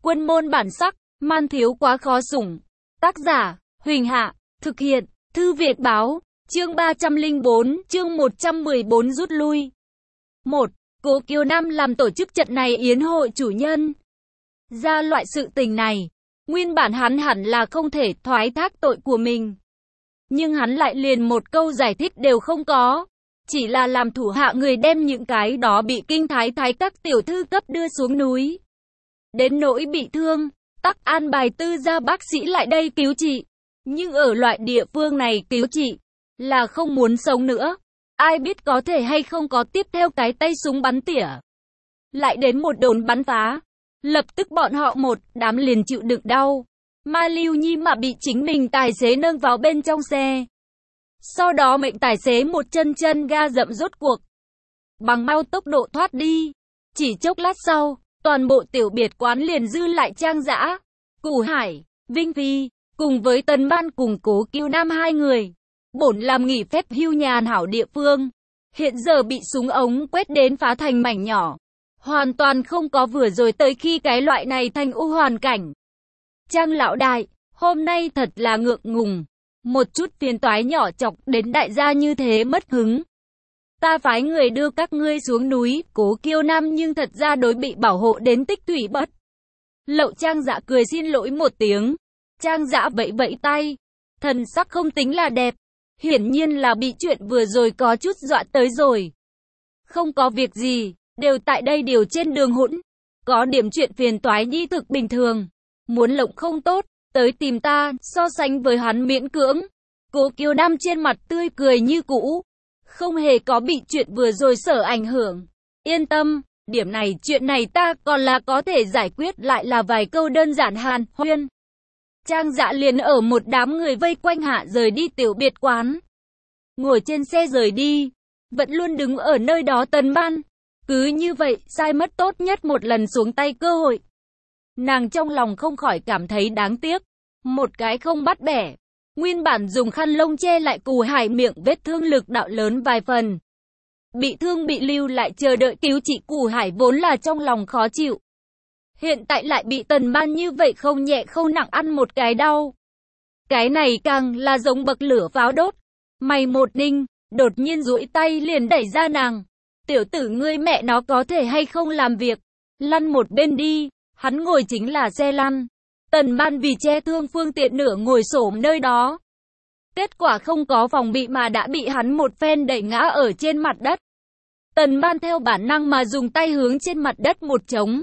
Quân môn bản sắc, man thiếu quá khó sủng. Tác giả, Huỳnh Hạ, thực hiện, Thư Việt Báo, chương 304, chương 114 rút lui. 1. Cố Kiều Nam làm tổ chức trận này yến hội chủ nhân. Ra loại sự tình này, nguyên bản hắn hẳn là không thể thoái thác tội của mình. Nhưng hắn lại liền một câu giải thích đều không có. Chỉ là làm thủ hạ người đem những cái đó bị kinh thái các tiểu thư cấp đưa xuống núi. Đến nỗi bị thương, tắc an bài tư gia bác sĩ lại đây cứu trị. Nhưng ở loại địa phương này cứu trị là không muốn sống nữa. Ai biết có thể hay không có tiếp theo cái tay súng bắn tỉa. Lại đến một đồn bắn phá. Lập tức bọn họ một đám liền chịu đựng đau. Mà Lưu Nhi mà bị chính mình tài xế nâng vào bên trong xe. Sau đó mệnh tài xế một chân ga dậm rốt cuộc. Bằng mau tốc độ thoát đi. Chỉ chốc lát sau, toàn bộ tiểu biệt quán liền dư lại Trang Dã, Cù Hải, Vinh Phi, cùng với Tần Ban cùng Cố Kiều Nam hai người. Bổn làm nghỉ phép hưu nhàn hảo địa phương. Hiện giờ bị súng ống quét đến phá thành mảnh nhỏ. Hoàn toàn không có vừa rồi tới khi cái loại này thành u hoàn cảnh. Trang lão đại, hôm nay thật là ngượng ngùng. Một chút phiền toái nhỏ chọc đến đại gia như thế mất hứng. Ta phái người đưa các ngươi xuống núi, Cố Kiều Nam nhưng thật ra đối bị bảo hộ đến tích thủy bất. Lậu Trang Dã cười xin lỗi một tiếng. Trang Dã vẫy vẫy tay. Thần sắc không tính là đẹp. Hiển nhiên là bị chuyện vừa rồi có chút dọa tới rồi. Không có việc gì, đều tại đây điều trên đường hỗn. Có điểm chuyện phiền toái nhi thực bình thường. Muốn lộng không tốt, tới tìm ta, so sánh với hắn miễn cưỡng. Cố Kiều Nam trên mặt tươi cười như cũ. Không hề có bị chuyện vừa rồi sở ảnh hưởng. Yên tâm, điểm này chuyện này ta còn là có thể giải quyết lại là vài câu đơn giản hàn huyên. Trang Dã liền ở một đám người vây quanh hạ rời đi tiểu biệt quán. Ngồi trên xe rời đi, vẫn luôn đứng ở nơi đó Tần Ban. Cứ như vậy, sai mất tốt nhất một lần xuống tay cơ hội. Nàng trong lòng không khỏi cảm thấy đáng tiếc. Một cái không bắt bẻ. Nguyên bản dùng khăn lông che lại Cù Hải miệng vết thương lực đạo lớn vài phần. Bị thương bị lưu lại chờ đợi cứu trị Cù Hải vốn là trong lòng khó chịu. Hiện tại lại bị Tần Ban như vậy không nhẹ không nặng ăn một cái đau. Cái này càng là giống bậc lửa pháo đốt. Mày một ninh, đột nhiên duỗi tay liền đẩy ra nàng. Tiểu tử ngươi mẹ nó có thể hay không làm việc. Lăn một bên đi, hắn ngồi chính là xe lăn. Tần Ban vì che thương phương tiện nửa ngồi xổm nơi đó. Kết quả không có phòng bị mà đã bị hắn một phen đẩy ngã ở trên mặt đất. Tần Ban theo bản năng mà dùng tay hướng trên mặt đất một trống.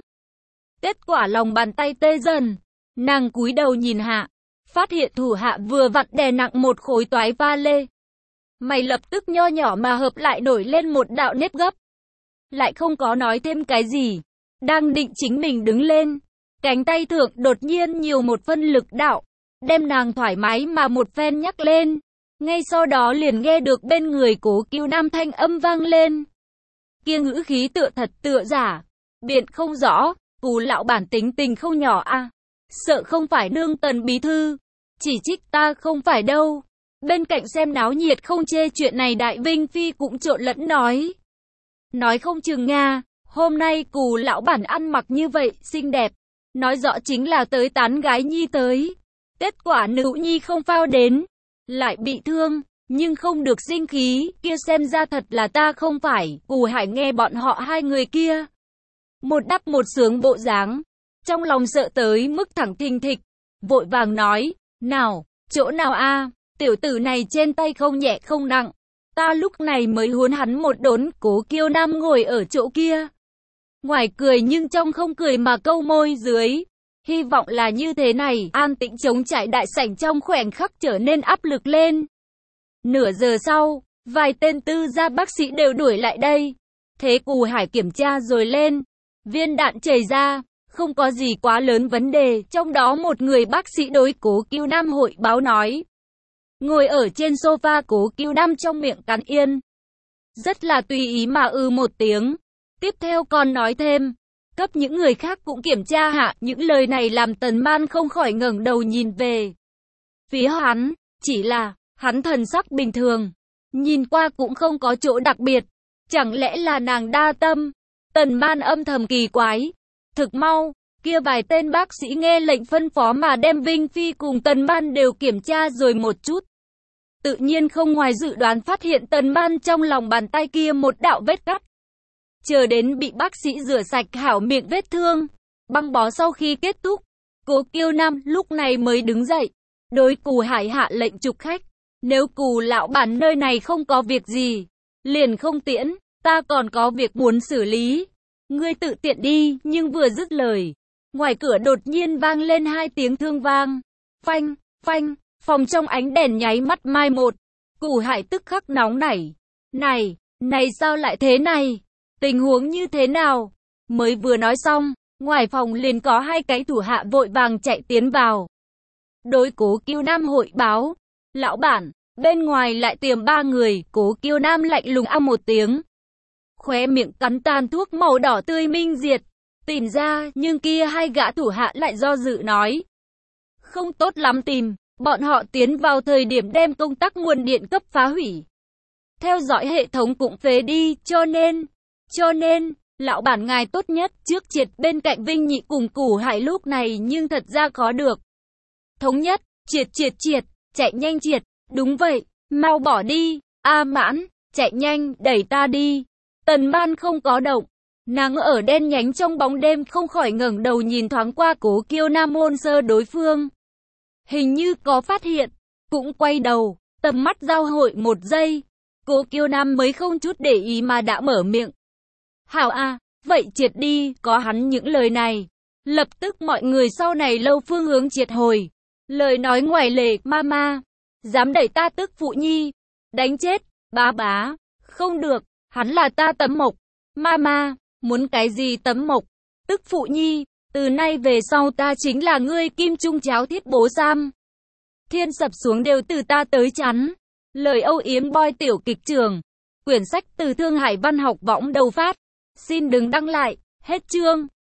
Kết quả lòng bàn tay tê dần. Nàng cúi đầu nhìn hạ. Phát hiện thủ hạ vừa vặn đè nặng một khối toái va lê. Mày lập tức nho nhỏ mà hợp lại nổi lên một đạo nếp gấp. Lại không có nói thêm cái gì. Đang định chính mình đứng lên. Cánh tay thượng đột nhiên nhiều một phân lực đạo. Đem nàng thoải mái mà một phen nhắc lên. Ngay sau đó liền nghe được bên người Cố Kiều Nam thanh âm vang lên. Kia ngữ khí tựa thật tựa giả. Biện không rõ. Cù lão bản tính tình không nhỏ à. Sợ không phải nương Tần bí thư. Chỉ trích ta không phải đâu. Bên cạnh xem náo nhiệt không chê chuyện này Đại Vinh Phi cũng trộn lẫn nói. Nói không chừng Nga. Hôm nay Cù lão bản ăn mặc như vậy, xinh đẹp. Nói rõ chính là tới tán gái nhi tới. Kết quả nữ nhi không phao đến. Lại bị thương, nhưng không được sinh khí. Kia xem ra thật là ta không phải. Cù Hải nghe bọn họ hai người kia. Một đắp một sướng bộ dáng. Trong lòng sợ tới mức thẳng thình thịch. Vội vàng nói. Nào, chỗ nào a? Tiểu tử này trên tay không nhẹ không nặng. Ta lúc này mới huấn hắn một đốn. Cố Kiều Nam ngồi ở chỗ kia. Ngoài cười nhưng trong không cười mà câu môi dưới. Hy vọng là như thế này. An tĩnh trống trải đại sảnh trong khoảnh khắc trở nên áp lực lên. Nửa giờ sau, vài tên tư gia bác sĩ đều đuổi lại đây. Thế Cù Hải kiểm tra rồi lên. Viên đạn chảy ra. Không có gì quá lớn vấn đề. Trong đó một người bác sĩ đối Cố Kiều Nam hội báo nói. Ngồi ở trên sofa Cố Kiều Nam trong miệng cắn yên. Rất là tùy ý mà một tiếng. Tiếp theo còn nói thêm. Cấp những người khác cũng kiểm tra hạ. Những lời này làm Tần Ban không khỏi ngẩng đầu nhìn về phía hắn. Chỉ là hắn thần sắc bình thường. Nhìn qua cũng không có chỗ đặc biệt. Chẳng lẽ là nàng đa tâm. Tần Ban âm thầm kỳ quái. Thực mau, Kia vài tên bác sĩ nghe lệnh phân phó mà đem Vinh Phi cùng Tần Ban đều kiểm tra rồi một chút. Tự nhiên không ngoài dự đoán phát hiện Tần Ban trong lòng bàn tay kia một đạo vết cắt. Chờ đến bị bác sĩ rửa sạch hảo miệng vết thương, băng bó sau khi kết thúc, Cố Kiêu Nam lúc này mới đứng dậy, đối Cù Hải hạ lệnh trục khách. Nếu Cù lão bản nơi này không có việc gì, liền không tiễn, ta còn có việc muốn xử lý. Ngươi tự tiện đi, nhưng vừa dứt lời, ngoài cửa đột nhiên vang lên hai tiếng thương vang. Phanh, phanh, phòng trong ánh đèn nháy mắt mai một. Cù Hải tức khắc nóng nảy. Này sao lại thế này? Tình huống như thế nào? Mới vừa nói xong, ngoài phòng liền có hai cái thủ hạ vội vàng chạy tiến vào. Đối Cố Kiêu Nam hội báo. Lão bản, bên ngoài lại tiềm 3 người. Cố Kiêu Nam lạnh lùng một tiếng. Khóe miệng cắn tàn thuốc màu đỏ tươi minh diệt. Tìm ra, nhưng kia hai gã thủ hạ lại do dự nói. Không tốt lắm tìm, bọn họ tiến vào thời điểm đem công tắc nguồn điện cấp phá hủy. Theo dõi hệ thống cũng phế đi, cho nên, lão bản ngài tốt nhất trước triệt bên cạnh Vinh Nhị cùng Cù Hải lúc này nhưng thật ra khó được. Thống nhất, triệt, chạy nhanh triệt, đúng vậy, mau bỏ đi, A Mãn, chạy nhanh, đẩy ta đi. Tần Ban không có động, nàng ở đen nhánh trong bóng đêm không khỏi ngẩng đầu nhìn thoáng qua Cố Kiêu Nam ôn sơ đối phương. Hình như có phát hiện, cũng quay đầu, tầm mắt giao hội một giây. Cố Kiêu Nam mới không chút để ý mà đã mở miệng. Hảo a, vậy triệt đi, có hắn những lời này. Lập tức mọi người sau này lâu phương hướng triệt hồi. Lời nói ngoài lề, mama, dám đẩy ta tức phụ nhi, đánh chết, bá, không được, hắn là ta Tấm Mộc. Mama, muốn cái gì Tấm Mộc? Tức phụ nhi, từ nay về sau ta chính là ngươi kim trung cháo thiết bố giam. Thiên sập xuống đều từ ta tới chắn. Lời âu yếm boy tiểu kịch trường. Quyển sách từ Thương Hải Văn học võng đầu phát. Xin đừng đăng lại, hết chương.